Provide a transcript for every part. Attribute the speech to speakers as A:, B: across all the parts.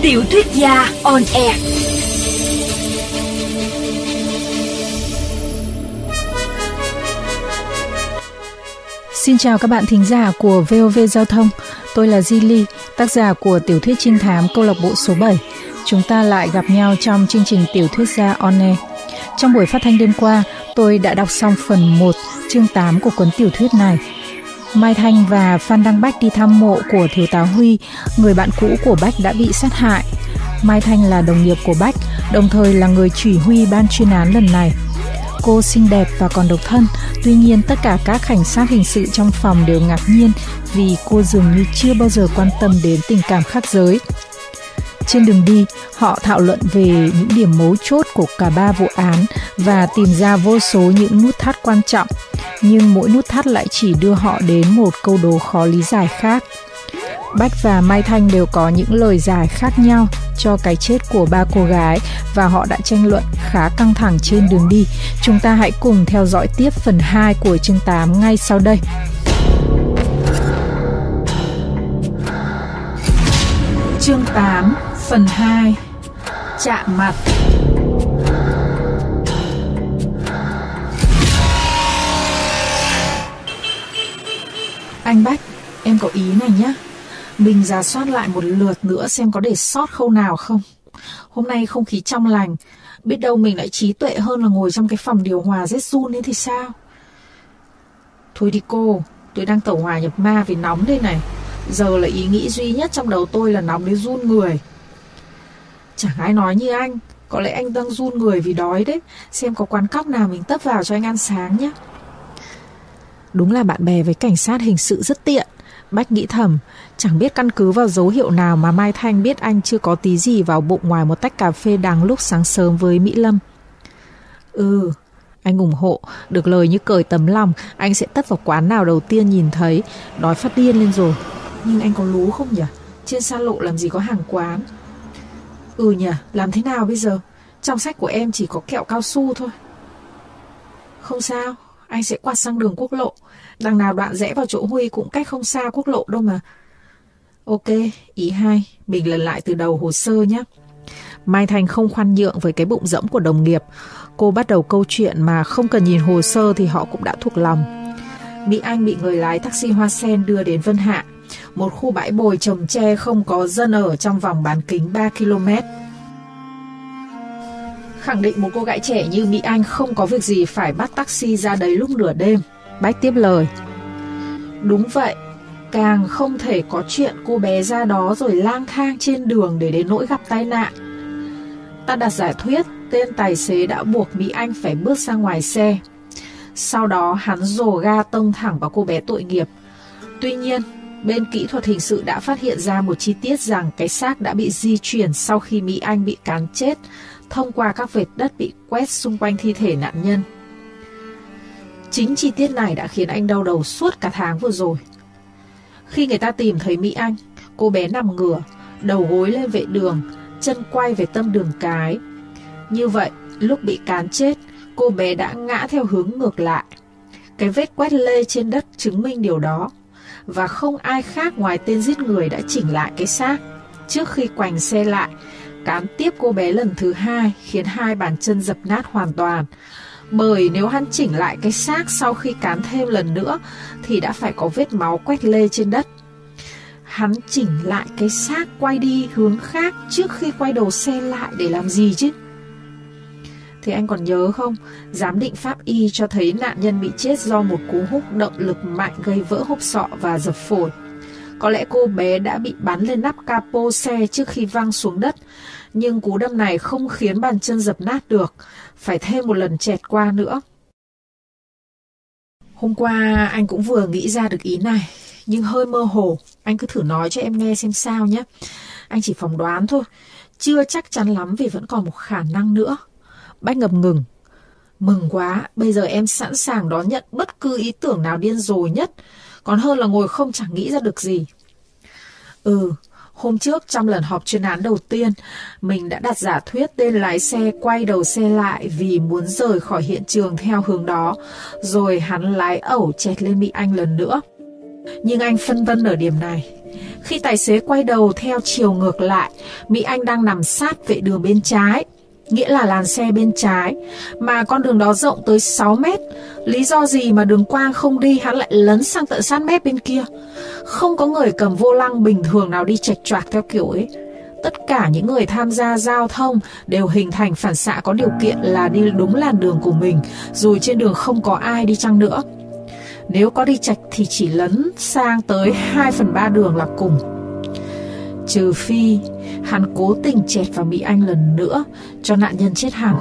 A: Tiểu thuyết gia on air.
B: Xin chào các bạn thính giả của VOV Giao thông. Tôi là Zili, tác giả của tiểu thuyết trinh thám câu lạc bộ số 7. Chúng ta lại gặp nhau trong chương trình Tiểu thuyết gia on air. Trong buổi phát thanh đêm qua, tôi đã đọc xong phần 1, chương 8 của cuốn tiểu thuyết này. Mai Thanh và Phan Đăng Bách đi thăm mộ của Thiếu tá Huy, người bạn cũ của Bách đã bị sát hại. Mai Thanh là đồng nghiệp của Bách, đồng thời là người chỉ huy ban chuyên án lần này. Cô xinh đẹp và còn độc thân, tuy nhiên tất cả các cảnh sát hình sự trong phòng đều ngạc nhiên vì cô dường như chưa bao giờ quan tâm đến tình cảm khác giới. Trên đường đi, họ thảo luận về những điểm mấu chốt của cả ba vụ án và tìm ra vô số những nút thắt quan trọng, nhưng mỗi nút thắt lại chỉ đưa họ đến một câu đố khó lý giải khác. Bách và Mai Thanh đều có những lời giải khác nhau cho cái chết của ba cô gái và họ đã tranh luận khá căng thẳng trên đường đi. Chúng ta hãy cùng theo dõi tiếp phần 2 của chương 8 ngay sau đây. Chương 8, phần 2. Chạm mặt. Anh Bách, em có ý này nhé. Mình rà soát lại một lượt nữa xem có để sót khâu nào không. Hôm nay không khí trong lành, biết đâu mình lại trí tuệ hơn là ngồi trong cái phòng điều hòa rét run ấy thì sao? Thôi đi cô, tôi đang tẩu hỏa nhập ma vì nóng đây này. Giờ là ý nghĩ duy nhất trong đầu tôi là nóng đến run người. Chẳng ai nói như anh, có lẽ anh đang run người vì đói đấy. Xem có quán cóc nào mình tấp vào cho anh ăn sáng nhé. Đúng là bạn bè với cảnh sát hình sự rất tiện. Bách nghĩ thầm, chẳng biết căn cứ vào dấu hiệu nào mà Mai Thanh biết anh chưa có tí gì vào bụng ngoài một tách cà phê đắng lúc sáng sớm với Mỹ Lâm. Anh ủng hộ, được lời như cởi tấm lòng, anh sẽ tấp vào quán nào đầu tiên nhìn thấy, đói phát điên lên rồi. Nhưng anh có lú không nhỉ? Trên xa lộ làm gì có hàng quán? Nhỉ, làm thế nào bây giờ? Trong sách của em chỉ có kẹo cao su thôi. Không sao, anh sẽ quạt sang đường quốc lộ. Đằng nào đoạn rẽ vào chỗ Huy cũng cách không xa quốc lộ đâu mà. Ok, ý 2, mình lần lại từ đầu hồ sơ nhé. Mai Thanh không khoan nhượng với cái bụng rỗng của đồng nghiệp. Cô bắt đầu câu chuyện mà không cần nhìn hồ sơ thì họ cũng đã thuộc lòng. Mỹ Anh bị người lái taxi Hoa Sen đưa đến Vân Hạ, một khu bãi bồi trồng tre không có dân ở trong vòng bán kính 3 km. Khẳng định một cô gái trẻ như Mỹ Anh không có việc gì phải bắt taxi ra đấy lúc nửa đêm. Bách tiếp lời. Đúng vậy, càng không thể có chuyện cô bé ra đó rồi lang thang trên đường để đến nỗi gặp tai nạn. Ta đặt giả thuyết tên tài xế đã buộc Mỹ Anh phải bước ra ngoài xe. Sau đó hắn dồ ga tông thẳng vào cô bé tội nghiệp. Tuy nhiên, bên kỹ thuật hình sự đã phát hiện ra một chi tiết rằng cái xác đã bị di chuyển sau khi Mỹ Anh bị cán chết, thông qua các vệt đất bị quét xung quanh thi thể nạn nhân. Chính chi tiết này đã khiến anh đau đầu suốt cả tháng vừa rồi. Khi người ta tìm thấy Mỹ Anh, cô bé nằm ngửa, đầu gối lên vệ đường, chân quay về tâm đường cái. Như vậy, lúc bị cán chết, cô bé đã ngã theo hướng ngược lại. Cái vết quét lê trên đất chứng minh điều đó. Và không ai khác ngoài tên giết người đã chỉnh lại cái xác trước khi quành xe lại, cán tiếp cô bé lần thứ 2, khiến 2 bàn chân dập nát hoàn toàn. Bởi nếu hắn chỉnh lại cái xác sau khi cán thêm lần nữa thì đã phải có vết máu quét lê trên đất. Hắn chỉnh lại cái xác quay đi hướng khác trước khi quay đầu xe lại để làm gì chứ? Thế anh còn nhớ không? Giám định pháp y cho thấy nạn nhân bị chết do một cú húc động lực mạnh gây vỡ hộp sọ và dập phổi. Có lẽ cô bé đã bị bắn lên nắp capo xe trước khi văng xuống đất, nhưng cú đâm này không khiến bàn chân dập nát được, phải thêm một lần chẹt qua nữa. Hôm qua anh cũng vừa nghĩ ra được ý này, nhưng hơi mơ hồ. Anh cứ thử nói cho em nghe xem sao nhé. Anh chỉ phỏng đoán thôi, chưa chắc chắn lắm vì vẫn còn một khả năng nữa. Bách ngập ngừng. Mừng quá, bây giờ em sẵn sàng đón nhận bất cứ ý tưởng nào điên rồ nhất, còn hơn là ngồi không chẳng nghĩ ra được gì. Hôm trước trong lần họp chuyên án đầu tiên, mình đã đặt giả thuyết tên lái xe quay đầu xe lại vì muốn rời khỏi hiện trường theo hướng đó, rồi hắn lái ẩu chẹt lên Mỹ Anh lần nữa. Nhưng anh phân vân ở điểm này. Khi tài xế quay đầu theo chiều ngược lại, Mỹ Anh đang nằm sát vệ đường bên trái, nghĩa là làn xe bên trái, mà con đường đó rộng tới 6 mét. Lý do gì mà đường quang không đi, hắn lại lấn sang tận sát mép bên kia? Không có người cầm vô lăng bình thường nào đi chệch choạc theo kiểu ấy. Tất cả những người tham gia giao thông đều hình thành phản xạ có điều kiện là đi đúng làn đường của mình, dù trên đường không có ai đi chăng nữa. Nếu có đi chệch thì chỉ lấn sang tới 2/3 đường là cùng. Trừ phi hắn cố tình chẹt vào Mỹ Anh lần nữa cho nạn nhân chết hẳn.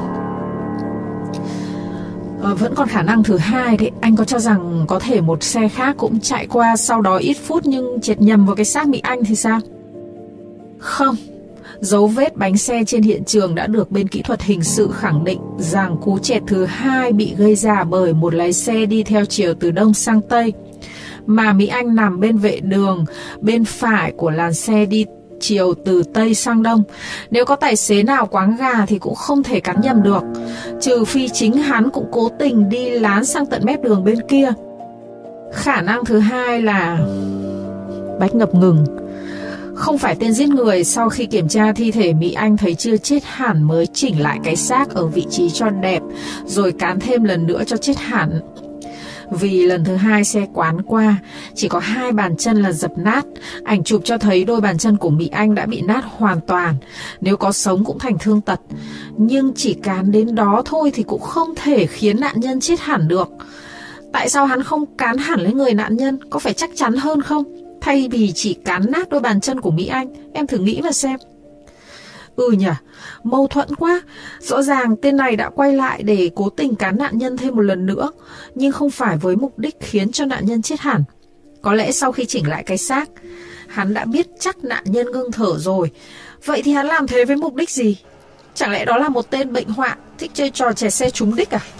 B: Vẫn còn khả năng thứ hai đấy. Anh có cho rằng có thể một xe khác cũng chạy qua sau đó ít phút nhưng chẹt nhầm vào cái xác Mỹ Anh thì sao? Không. Dấu vết bánh xe trên hiện trường đã được bên kỹ thuật hình sự khẳng định rằng cú chẹt thứ hai bị gây ra bởi một lái xe đi theo chiều từ đông sang tây, mà Mỹ Anh nằm bên vệ đường bên phải của làn xe đi chiều từ tây sang đông. Nếu có tài xế nào quáng gà thì cũng không thể cắn nhầm được, trừ phi chính hắn cũng cố tình đi lán sang tận mép đường bên kia. Khả năng thứ hai là Bách ngập ngừng. Không phải tên giết người sau khi kiểm tra thi thể Mỹ Anh thấy chưa chết hẳn mới chỉnh lại cái xác ở vị trí cho đẹp, rồi cán thêm lần nữa cho chết hẳn. Vì lần thứ hai xe quán qua, chỉ có 2 bàn chân là dập nát. Ảnh chụp cho thấy đôi bàn chân của Mỹ Anh đã bị nát hoàn toàn, nếu có sống cũng thành thương tật. Nhưng chỉ cán đến đó thôi thì cũng không thể khiến nạn nhân chết hẳn được. Tại sao hắn không cán hẳn lên người nạn nhân? Có phải chắc chắn hơn không? Thay vì chỉ cán nát đôi bàn chân của Mỹ Anh, em thử nghĩ mà xem. Nhỉ, mâu thuẫn quá. Rõ ràng tên này đã quay lại để cố tình cán nạn nhân thêm một lần nữa, nhưng không phải với mục đích khiến cho nạn nhân chết hẳn. Có lẽ sau khi chỉnh lại cái xác, hắn đã biết chắc nạn nhân ngưng thở rồi. Vậy thì hắn làm thế với mục đích gì? Chẳng lẽ đó là một tên bệnh hoạn thích chơi trò chè xe trúng đích à?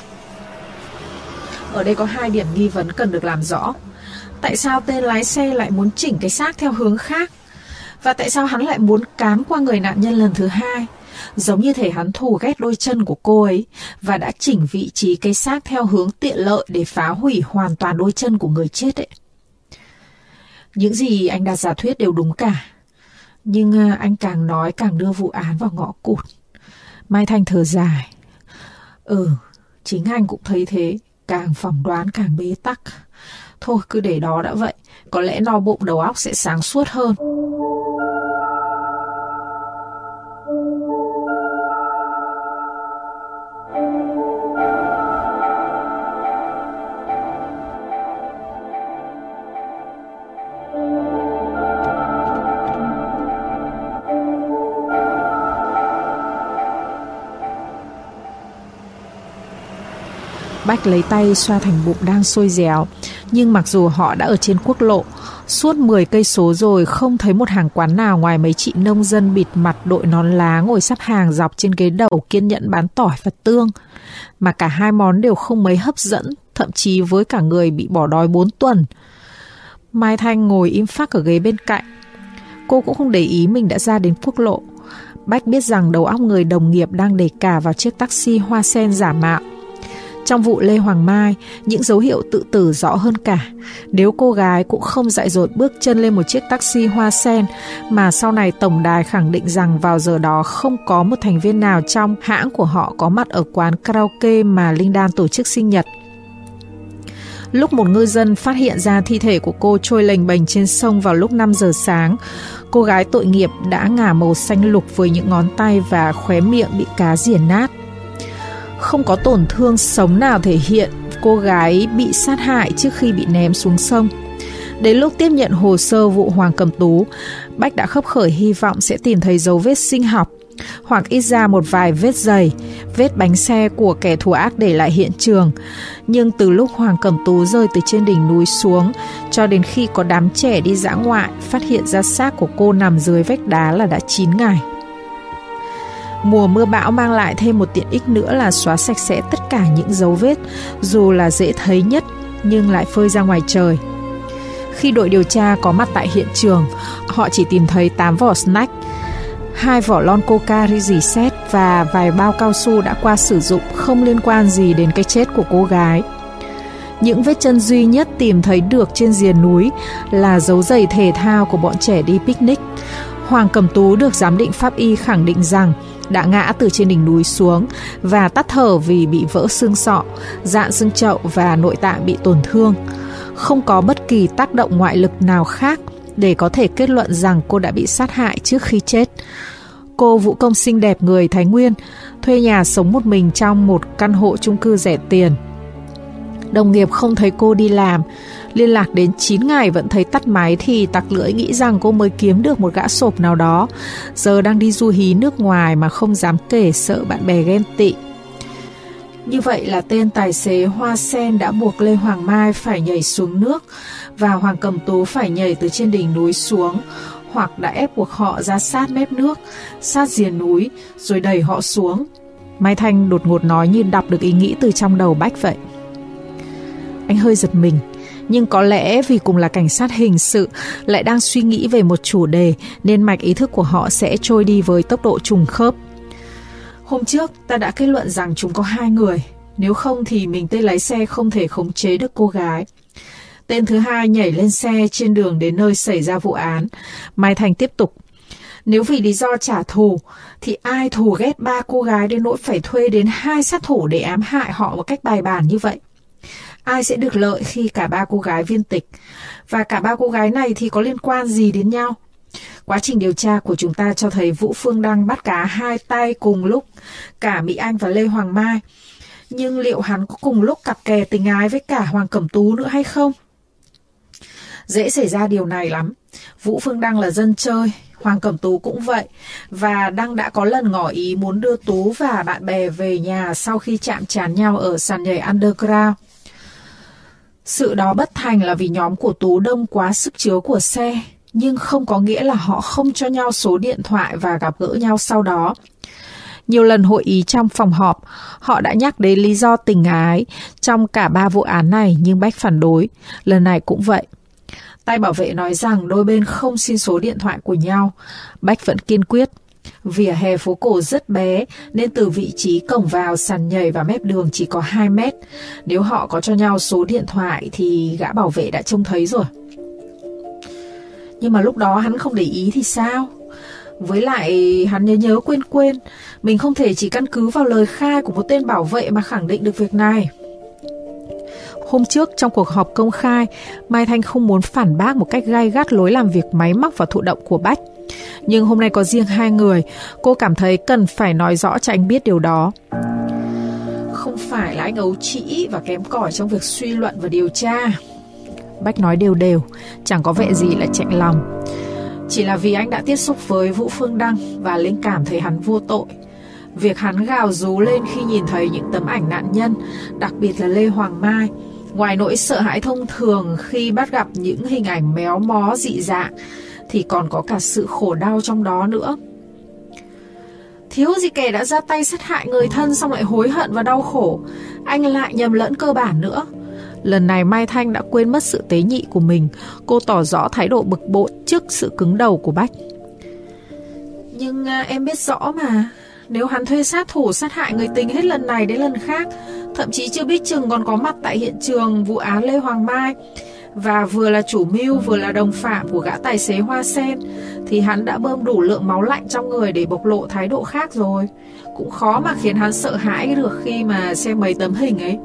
B: Ở đây có 2 điểm nghi vấn cần được làm rõ. Tại sao tên lái xe lại muốn chỉnh cái xác theo hướng khác? Và tại sao hắn lại muốn cán qua người nạn nhân lần thứ hai? Giống như thể hắn thù ghét đôi chân của cô ấy và đã chỉnh vị trí cái xác theo hướng tiện lợi để phá hủy hoàn toàn đôi chân của người chết ấy. Những gì anh đặt giả thuyết đều đúng cả, nhưng anh càng nói càng đưa vụ án vào ngõ cụt. Mai Thanh thở dài. Chính anh cũng thấy thế, càng phỏng đoán càng bế tắc. Thôi cứ để đó đã vậy, có lẽ no bụng đầu óc sẽ sáng suốt hơn. Bách lấy tay xoa thành bụng đang sôi réo. Nhưng mặc dù họ đã ở trên quốc lộ suốt 10 cây số rồi, không thấy một hàng quán nào ngoài mấy chị nông dân bịt mặt đội nón lá ngồi sắp hàng dọc trên ghế đầu kiên nhẫn bán tỏi và tương. Mà cả 2 món đều không mấy hấp dẫn, thậm chí với cả người bị bỏ đói 4 tuần. Mai Thanh ngồi im phắc ở ghế bên cạnh. Cô cũng không để ý mình đã ra đến quốc lộ. Bách biết rằng đầu óc người đồng nghiệp đang đẩy cả vào chiếc taxi hoa sen giả mạo. Trong vụ Lê Hoàng Mai, những dấu hiệu tự tử rõ hơn cả. Nếu cô gái cũng không dại dột bước chân lên một chiếc taxi hoa sen, mà sau này tổng đài khẳng định rằng vào giờ đó không có một thành viên nào trong hãng của họ có mặt ở quán karaoke mà Linh Đan tổ chức sinh nhật. Lúc một ngư dân phát hiện ra thi thể của cô trôi lềnh bềnh trên sông vào lúc 5 giờ sáng, cô gái tội nghiệp đã ngả màu xanh lục với những ngón tay và khóe miệng bị cá rỉa nát. Không có tổn thương sống nào thể hiện cô gái bị sát hại trước khi bị ném xuống sông. Đến lúc tiếp nhận hồ sơ vụ Hoàng Cẩm Tú, Bách đã khấp khởi hy vọng sẽ tìm thấy dấu vết sinh học, hoặc ít ra một vài vết giày, vết bánh xe của kẻ thù ác để lại hiện trường. Nhưng từ lúc Hoàng Cẩm Tú rơi từ trên đỉnh núi xuống cho đến khi có đám trẻ đi dã ngoại phát hiện ra xác của cô nằm dưới vách đá là đã 9 ngày. Mùa mưa bão mang lại thêm một tiện ích nữa là xóa sạch sẽ tất cả những dấu vết, dù là dễ thấy nhất nhưng lại phơi ra ngoài trời. Khi đội điều tra có mặt tại hiện trường, họ chỉ tìm thấy 8 vỏ snack, 2 vỏ lon coca rỉ sét và vài bao cao su đã qua sử dụng, không liên quan gì đến cái chết của cô gái. Những vết chân duy nhất tìm thấy được trên rìa núi là dấu giày thể thao của bọn trẻ đi picnic. Hoàng Cẩm Tú được giám định pháp y khẳng định rằng đã ngã từ trên đỉnh núi xuống và tắt thở vì bị vỡ xương sọ, rạn xương chậu và nội tạng bị tổn thương. Không có bất kỳ tác động ngoại lực nào khác để có thể kết luận rằng cô đã bị sát hại trước khi chết. Cô vũ công xinh đẹp người Thái Nguyên, thuê nhà sống một mình trong một căn hộ chung cư rẻ tiền. Đồng nghiệp không thấy cô đi làm, liên lạc đến 9 ngày vẫn thấy tắt máy thì tặc lưỡi nghĩ rằng cô mới kiếm được một gã sộp nào đó, giờ đang đi du hí nước ngoài mà không dám kể sợ bạn bè ghen tị. Như vậy là tên tài xế Hoa Sen đã buộc Lê Hoàng Mai phải nhảy xuống nước và Hoàng Cẩm Tú phải nhảy từ trên đỉnh núi xuống, hoặc đã ép buộc họ ra sát mép nước, sát rìa núi rồi đẩy họ xuống. Mai Thanh đột ngột nói như đọc được ý nghĩ từ trong đầu Bách vậy. Anh hơi giật mình, nhưng có lẽ vì cùng là cảnh sát hình sự lại đang suy nghĩ về một chủ đề nên mạch ý thức của họ sẽ trôi đi với tốc độ trùng khớp. Hôm trước ta đã kết luận rằng chúng có 2 người, nếu không thì mình tên lái xe không thể khống chế được cô gái. Tên thứ hai nhảy lên xe trên đường đến nơi xảy ra vụ án. Mai Thành tiếp tục. Nếu vì lý do trả thù thì ai thù ghét 3 cô gái đến nỗi phải thuê đến 2 sát thủ để ám hại họ một cách bài bản như vậy? Ai sẽ được lợi khi cả 3 cô gái viên tịch? Và cả 3 cô gái này thì có liên quan gì đến nhau? Quá trình điều tra của chúng ta cho thấy Vũ Phương Đăng bắt cá 2 tay cùng lúc, cả Mỹ Anh và Lê Hoàng Mai. Nhưng liệu hắn có cùng lúc cặp kè tình ái với cả Hoàng Cẩm Tú nữa hay không? Dễ xảy ra điều này lắm. Vũ Phương Đăng là dân chơi, Hoàng Cẩm Tú cũng vậy. Và Đăng đã có lần ngỏ ý muốn đưa Tú và bạn bè về nhà sau khi chạm trán nhau ở sàn nhảy underground. Sự đó bất thành là vì nhóm của Tú đông quá sức chứa của xe, nhưng không có nghĩa là họ không cho nhau số điện thoại và gặp gỡ nhau sau đó. Nhiều lần hội ý trong phòng họp, họ đã nhắc đến lý do tình ái trong cả 3 vụ án này nhưng Bách phản đối. Lần này cũng vậy. Tay bảo vệ nói rằng đôi bên không xin số điện thoại của nhau. Bách vẫn kiên quyết. Vỉa hè phố cổ rất bé nên từ vị trí cổng vào sàn nhảy và mép đường chỉ có 2 mét. Nếu họ có cho nhau số điện thoại thì gã bảo vệ đã trông thấy rồi. Nhưng mà lúc đó hắn không để ý thì sao? Với lại hắn nhớ quên, mình không thể chỉ căn cứ vào lời khai của một tên bảo vệ mà khẳng định được việc này. Hôm trước trong cuộc họp công khai, Mai Thanh không muốn phản bác một cách gay gắt lối làm việc máy móc và thụ động của Bách. Nhưng hôm nay có riêng 2 người, cô cảm thấy cần phải nói rõ cho anh biết điều đó. Không phải là anh ấu trĩ và kém cỏi trong việc suy luận và điều tra. Bách nói đều, chẳng có vẻ gì là chạnh lòng. Chỉ là vì anh đã tiếp xúc với Vũ Phương Đăng và linh cảm thấy hắn vô tội. Việc hắn gào rú lên khi nhìn thấy những tấm ảnh nạn nhân, đặc biệt là Lê Hoàng Mai, ngoài nỗi sợ hãi thông thường khi bắt gặp những hình ảnh méo mó dị dạng, thì còn có cả sự khổ đau trong đó nữa. Thiếu gì kẻ đã ra tay sát hại người thân xong lại hối hận và đau khổ, anh lại nhầm lẫn cơ bản nữa. Lần này Mai Thanh đã quên mất sự tế nhị của mình. Cô tỏ rõ thái độ bực bội trước sự cứng đầu của Bách. Nhưng em biết rõ mà, nếu hắn thuê sát thủ sát hại người tình hết lần này đến lần khác, thậm chí chưa biết chừng còn có mặt tại hiện trường vụ án Lê Hoàng Mai, và vừa là chủ mưu vừa là đồng phạm của gã tài xế Hoa Sen, thì hắn đã bơm đủ lượng máu lạnh trong người để bộc lộ thái độ khác rồi. Cũng khó mà khiến hắn sợ hãi được khi mà xem mấy tấm hình ấy.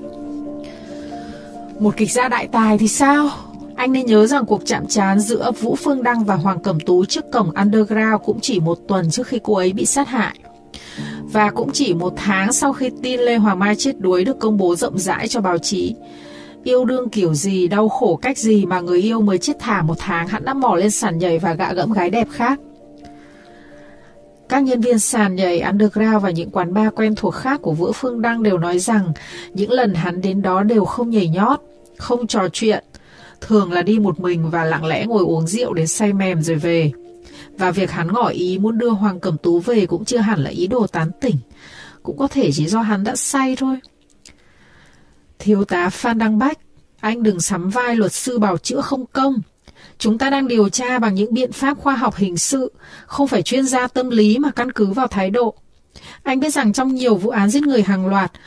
B: Một kịch gia đại tài thì sao? Anh nên nhớ rằng cuộc chạm trán giữa Vũ Phương Đăng và Hoàng Cẩm Tú trước cổng underground cũng chỉ 1 tuần trước khi cô ấy bị sát hại. Và cũng chỉ 1 tháng sau khi tin Lê Hoàng Mai chết đuối được công bố rộng rãi cho báo chí. Yêu đương kiểu gì, đau khổ cách gì mà người yêu mới chết thả 1 tháng hắn đã mò lên sàn nhảy và gạ gẫm gái đẹp khác. Các nhân viên sàn nhảy underground và những quán bar quen thuộc khác của Vũ Phương Đăng đều nói rằng những lần hắn đến đó đều không nhảy nhót, không trò chuyện, thường là đi một mình và lặng lẽ ngồi uống rượu đến say mềm rồi về. Và việc hắn ngỏ ý muốn đưa Hoàng Cẩm Tú về cũng chưa hẳn là ý đồ tán tỉnh, cũng có thể chỉ do hắn đã say thôi. Thiếu tá Phan Đăng Bách, anh đừng sắm vai luật sư bào chữa không công. Chúng ta đang điều tra bằng những biện pháp khoa học hình sự, không phải chuyên gia tâm lý mà căn cứ vào thái độ. Anh biết rằng trong nhiều vụ án giết người hàng loạt,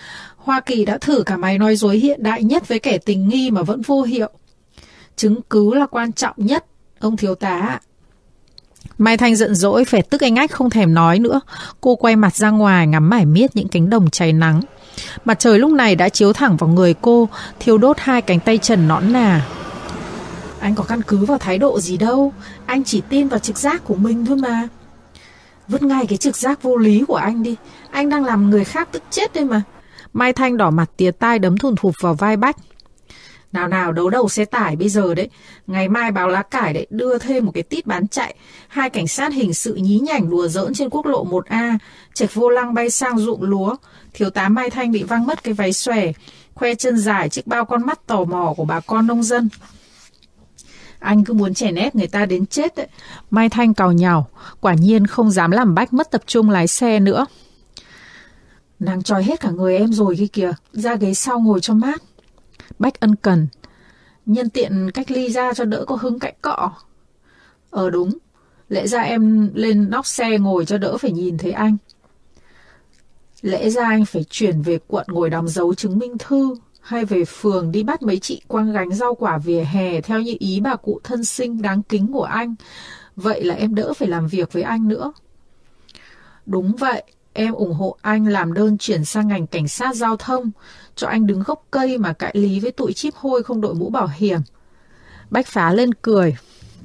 B: Hoa Kỳ đã thử cả máy nói dối hiện đại nhất với kẻ tình nghi mà vẫn vô hiệu. Chứng cứ là quan trọng nhất, ông thiếu tá ạ.
C: Mai Thanh giận dỗi, vẻ tức anh ách không thèm nói nữa. Cô quay mặt ra ngoài ngắm mải miết những cánh đồng cháy nắng. Mặt trời lúc này đã chiếu thẳng vào người cô, thiêu đốt hai cánh tay trần nõn nà.
B: Anh có căn cứ vào thái độ gì đâu, anh chỉ tin vào trực giác của mình thôi mà. Vứt ngay cái trực giác vô lý của anh đi, anh đang làm người khác tức chết đây mà.
C: Mai Thanh đỏ mặt tía tai đấm thùn thụp vào vai Bách.
B: Nào đấu đầu xe tải bây giờ đấy, ngày mai báo lá cải đấy đưa thêm một cái tít bán chạy. 2 cảnh sát hình sự nhí nhảnh đùa giỡn trên quốc lộ 1A, chệch vô lăng bay sang ruộng lúa. Thiếu tá Mai Thanh bị văng mất cái váy xòe, khoe chân dài chiếc bao con mắt tò mò của bà con nông dân. Anh cứ muốn chèn ép người ta đến chết đấy.
C: Mai Thanh càu nhàu, quả nhiên không dám làm Bách mất tập trung lái xe nữa.
B: Nàng trói hết cả người em rồi kia kìa, ra ghế sau ngồi cho mát.
C: Bách ân cần.
B: Nhân tiện cách ly ra cho đỡ có hứng cãi cọ. Đúng, lẽ ra em lên nóc xe ngồi cho đỡ phải nhìn thấy anh. Lẽ ra anh phải chuyển về quận ngồi đóng dấu chứng minh thư, hay về phường đi bắt mấy chị quăng gánh rau quả vỉa hè theo như ý bà cụ thân sinh đáng kính của anh. Vậy là em đỡ phải làm việc với anh nữa. Đúng vậy, em ủng hộ anh làm đơn chuyển sang ngành cảnh sát giao thông, cho anh đứng gốc cây mà cãi lý với tụi chíp hôi không đội mũ bảo hiểm.
C: Bách phá lên cười.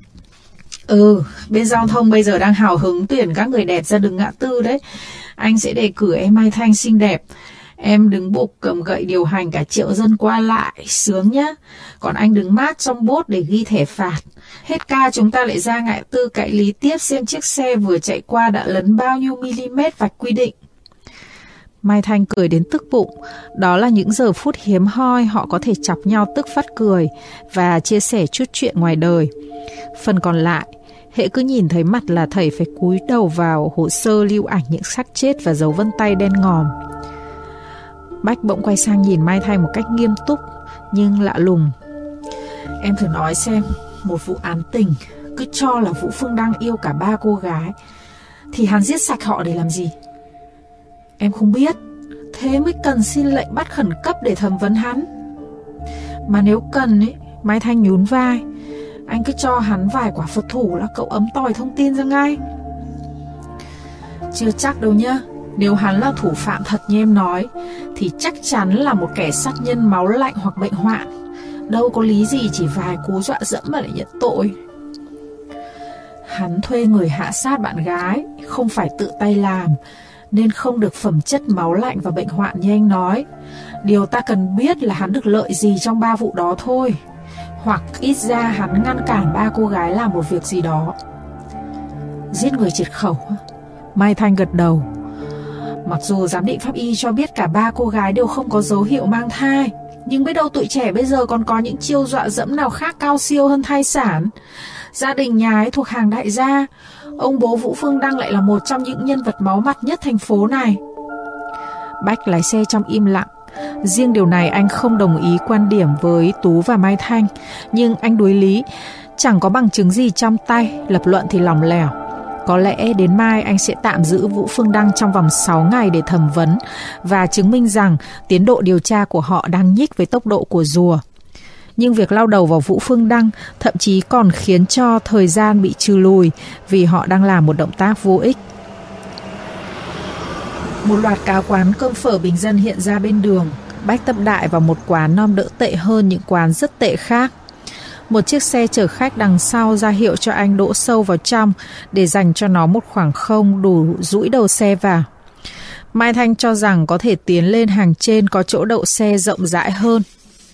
B: Bên giao thông bây giờ đang hào hứng tuyển các người đẹp ra đường ngã tư đấy. Anh sẽ đề cử em Mai Thanh xinh đẹp. Em đứng bục cầm gậy điều hành cả triệu dân qua lại, sướng nhá. Còn anh đứng mát trong bốt để ghi thẻ phạt. Hết ca chúng ta lại ra ngã tư cãi lý tiếp xem chiếc xe vừa chạy qua đã lấn bao nhiêu mm vạch quy định.
C: Mai Thanh cười đến tức bụng. Đó là những giờ phút hiếm hoi họ có thể chọc nhau tức phát cười và chia sẻ chút chuyện ngoài đời. Phần còn lại, hễ cứ nhìn thấy mặt là thầy phải cúi đầu vào hồ sơ lưu ảnh những xác chết và dấu vân tay đen ngòm. Bách bỗng quay sang nhìn Mai Thanh một cách nghiêm túc nhưng lạ lùng.
B: Em thử nói xem, một vụ án tình, cứ cho là Vũ Phương Đăng yêu cả 3 cô gái, thì hắn giết sạch họ để làm gì? Em không biết, thế mới cần xin lệnh bắt khẩn cấp để thẩm vấn hắn. Mà nếu cần ấy,
C: Mai Thanh nhún vai,
B: anh cứ cho hắn vài quả Phật thủ là cậu ấm tỏi thông tin ra ngay. Chưa chắc đâu nhá. Nếu hắn là thủ phạm thật như em nói, thì chắc chắn là một kẻ sát nhân máu lạnh hoặc bệnh hoạn. Đâu có lý gì chỉ vài cú dọa dẫm mà lại nhận tội. Hắn thuê người hạ sát bạn gái, không phải tự tay làm, nên không được phẩm chất máu lạnh và bệnh hoạn như anh nói. Điều ta cần biết là hắn được lợi gì trong 3 vụ đó thôi. Hoặc ít ra hắn ngăn cản 3 cô gái làm một việc gì đó. Giết người triệt khẩu.
C: Mai Thanh gật đầu.
B: Mặc dù giám định pháp y cho biết cả 3 cô gái đều không có dấu hiệu mang thai, nhưng biết đâu tụi trẻ bây giờ còn có những chiêu dọa dẫm nào khác cao siêu hơn thai sản. Gia đình nhà ấy thuộc hàng đại gia. Ông bố Vũ Phương Đăng lại là một trong những nhân vật máu mặt nhất thành phố này.
C: Bách lái xe trong im lặng. Riêng điều này anh không đồng ý quan điểm với Tú và Mai Thanh, nhưng anh đối lý. Chẳng có bằng chứng gì trong tay, lập luận thì lỏng lẻo. Có lẽ đến mai anh sẽ tạm giữ Vũ Phương Đăng trong vòng 6 ngày để thẩm vấn và chứng minh rằng tiến độ điều tra của họ đang nhích với tốc độ của rùa. Nhưng việc lao đầu vào Vũ Phương Đăng thậm chí còn khiến cho thời gian bị trừ lùi vì họ đang làm một động tác vô ích.
B: Một loạt cáo quán cơm phở bình dân hiện ra bên đường.
C: Bách tập đại vào một quán non đỡ tệ hơn những quán rất tệ khác. Một chiếc xe chở khách đằng sau ra hiệu cho anh đỗ sâu vào trong để dành cho nó một khoảng không đủ dũi đầu xe vào. Mai Thanh cho rằng có thể tiến lên hàng trên có chỗ đậu xe rộng rãi hơn.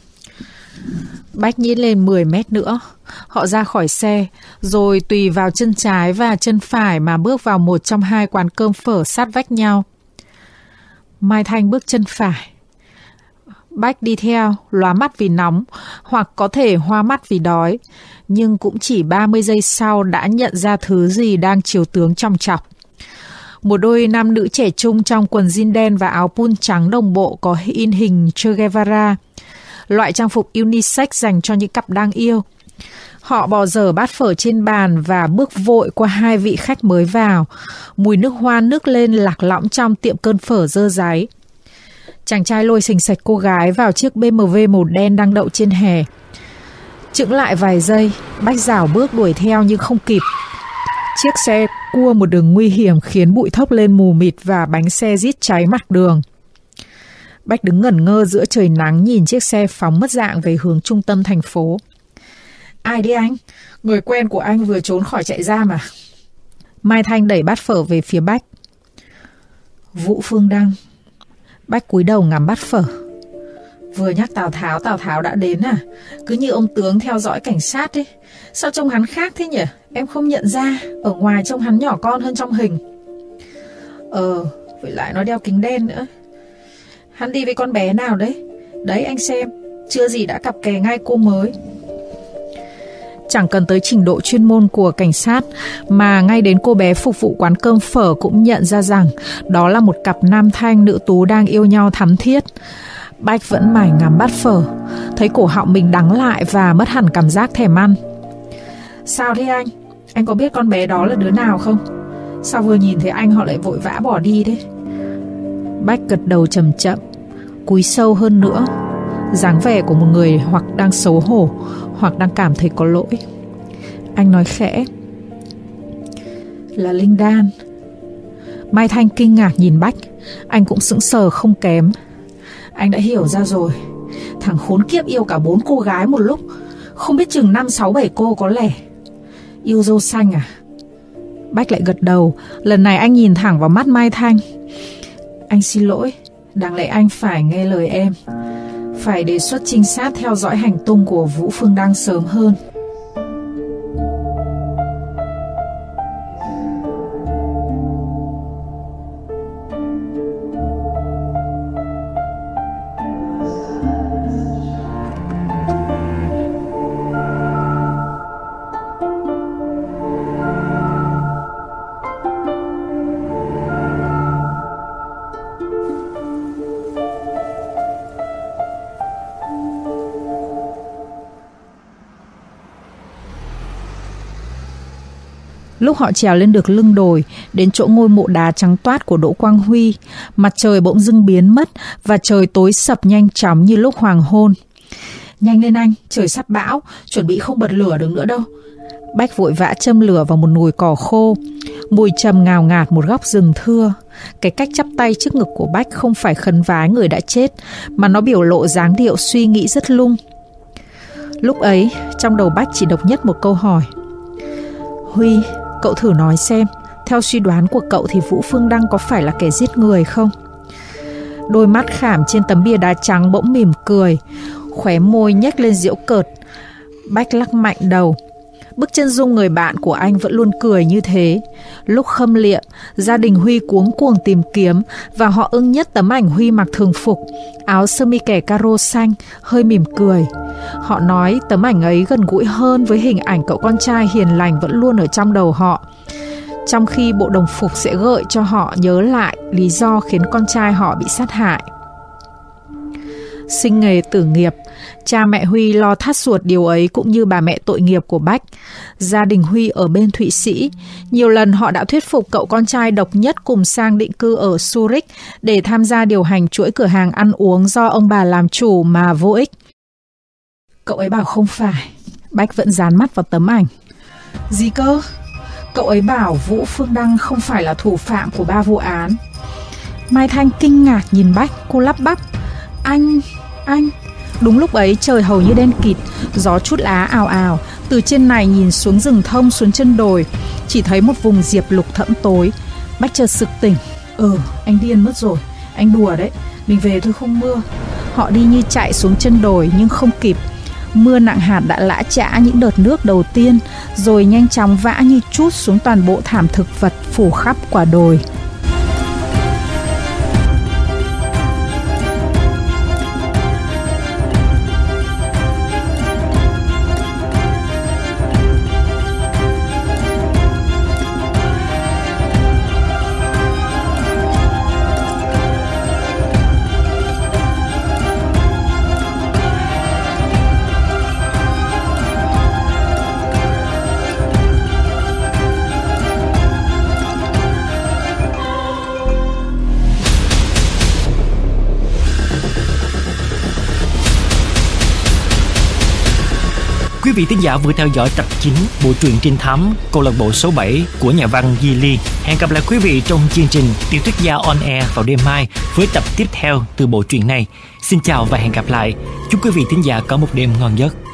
C: Bách nhích lên 10 mét nữa. Họ ra khỏi xe, rồi tùy vào chân trái và chân phải mà bước vào một trong 2 quán cơm phở sát vách nhau. Mai Thanh bước chân phải. Bách đi theo, lóa mắt vì nóng, hoặc có thể hoa mắt vì đói, nhưng cũng chỉ 30 giây sau đã nhận ra thứ gì đang chiếu tướng trong chọc. Một đôi nam nữ trẻ trung trong quần jean đen và áo pun trắng đồng bộ có in hình Che Guevara, loại trang phục unisex dành cho những cặp đang yêu. Họ bỏ dở bát phở trên bàn và bước vội qua 2 vị khách mới vào. Mùi nước hoa nức lên lạc lõng trong tiệm cơm phở dơ dáy. Chàng trai lôi xình xạch cô gái vào chiếc BMW màu đen đang đậu trên hè. Chững lại vài giây, Bách rảo bước đuổi theo nhưng không kịp. Chiếc xe cua một đường nguy hiểm khiến bụi thốc lên mù mịt và bánh xe rít cháy mặt đường. Bách đứng ngẩn ngơ giữa trời nắng nhìn chiếc xe phóng mất dạng về hướng trung tâm thành phố.
B: Ai đấy anh? Người quen của anh vừa trốn khỏi trại giam à?
C: Mai Thanh đẩy bát phở về phía Bách.
B: Vũ Phương Đăng.
C: Bách cúi đầu ngắm bát phở.
B: Vừa nhắc Tào Tháo đã đến à? Cứ như ông tướng theo dõi cảnh sát ấy. Sao trông hắn khác thế nhỉ? Em không nhận ra. Ở ngoài trông hắn nhỏ con hơn trong hình. Vậy lại nó đeo kính đen nữa. Hắn đi với con bé nào đấy? Đấy anh xem, chưa gì đã cặp kè ngay cô mới.
C: Chẳng cần tới trình độ chuyên môn của cảnh sát mà ngay đến cô bé phục vụ quán cơm phở cũng nhận ra rằng đó là một cặp nam thanh nữ tú đang yêu nhau thắm thiết. Bách vẫn mải ngắm bát phở, thấy cổ họng mình đắng lại và mất hẳn cảm giác thèm ăn.
B: Sao thế anh? Anh có biết con bé đó là đứa nào không? Sao vừa nhìn thấy anh họ lại vội vã bỏ đi đấy?
C: Bách gật đầu chậm chậm, cúi sâu hơn nữa, dáng vẻ của một người hoặc đang xấu hổ hoặc đang cảm thấy có lỗi. Anh nói khẽ.
B: Là Linh Đan.
C: Mai Thanh kinh ngạc nhìn Bách. Anh cũng sững sờ không kém.
B: Anh đã hiểu ra rồi. Thằng khốn kiếp yêu cả 4 cô gái một lúc. Không biết chừng 5, 6, 7 cô có lẽ. Yêu dâu xanh à?
C: Bách lại gật đầu. Lần này anh nhìn thẳng vào mắt Mai Thanh.
B: Anh xin lỗi. Đáng lẽ anh phải nghe lời em. Phải đề xuất trinh sát theo dõi hành tung của Vũ Phương Đăng sớm hơn.
C: Lúc họ trèo lên được lưng đồi, đến chỗ ngôi mộ đá trắng toát của Đỗ Quang Huy, mặt trời bỗng dưng biến mất và trời tối sập nhanh chóng như lúc hoàng hôn.
B: Nhanh lên anh, trời sắp bão, chuẩn bị không bật lửa được nữa đâu.
C: Bách vội vã châm lửa vào một nồi cỏ khô. Mùi trầm ngào ngạt một góc rừng thưa. Cái cách chắp tay trước ngực của Bách không phải khấn vái người đã chết, mà nó biểu lộ dáng điệu suy nghĩ rất lung. Lúc ấy, trong đầu Bách chỉ độc nhất một câu hỏi. Huy, cậu thử nói xem, theo suy đoán của cậu thì Vũ Phương Đăng có phải là kẻ giết người không? Đôi mắt khảm trên tấm bia đá trắng bỗng mỉm cười, khóe môi nhếch lên giễu cợt. Bách lắc mạnh đầu. Bức chân dung người bạn của anh vẫn luôn cười như thế. Lúc khâm liệm, gia đình Huy cuống cuồng tìm kiếm và họ ưng nhất tấm ảnh Huy mặc thường phục, áo sơ mi kẻ caro xanh, hơi mỉm cười. Họ nói tấm ảnh ấy gần gũi hơn với hình ảnh cậu con trai hiền lành vẫn luôn ở trong đầu họ, trong khi bộ đồng phục sẽ gợi cho họ nhớ lại lý do khiến con trai họ bị sát hại. Sinh nghề tử nghiệp, cha mẹ Huy lo thắt ruột điều ấy cũng như bà mẹ tội nghiệp của Bách. Gia đình Huy ở bên Thụy Sĩ, nhiều lần họ đã thuyết phục cậu con trai độc nhất cùng sang định cư ở Zurich để tham gia điều hành chuỗi cửa hàng ăn uống do ông bà làm chủ mà vô ích.
B: Cậu ấy bảo không phải.
C: Bách vẫn dán mắt vào tấm ảnh.
B: Gì cơ? Cậu ấy bảo Vũ Phương Đăng không phải là thủ phạm của 3 vụ án.
C: Mai Thanh kinh ngạc nhìn Bách, cô lắp bắp. Anh... Đúng lúc ấy trời hầu như đen kịt, gió trút lá ào ào. Từ trên này nhìn xuống rừng thông xuống chân đồi, chỉ thấy một vùng diệp lục thẫm tối. Bách chợt sực tỉnh.
B: Anh điên mất rồi. Anh đùa đấy. Mình về thôi không mưa.
C: Họ đi như chạy xuống chân đồi nhưng không kịp. Mưa nặng hạt đã lã chã những đợt nước đầu tiên, rồi nhanh chóng vã như trút xuống toàn bộ thảm thực vật phủ khắp quả đồi.
D: Quý vị thính giả vừa theo dõi tập 9 bộ truyện trinh thám Câu lạc bộ số 7 của nhà văn Di Liên. Hẹn gặp lại quý vị trong chương trình Tiểu thuyết gia on air vào đêm mai với tập tiếp theo từ bộ truyện này. Xin chào và hẹn gặp lại. Chúc quý vị thính giả có một đêm ngon giấc.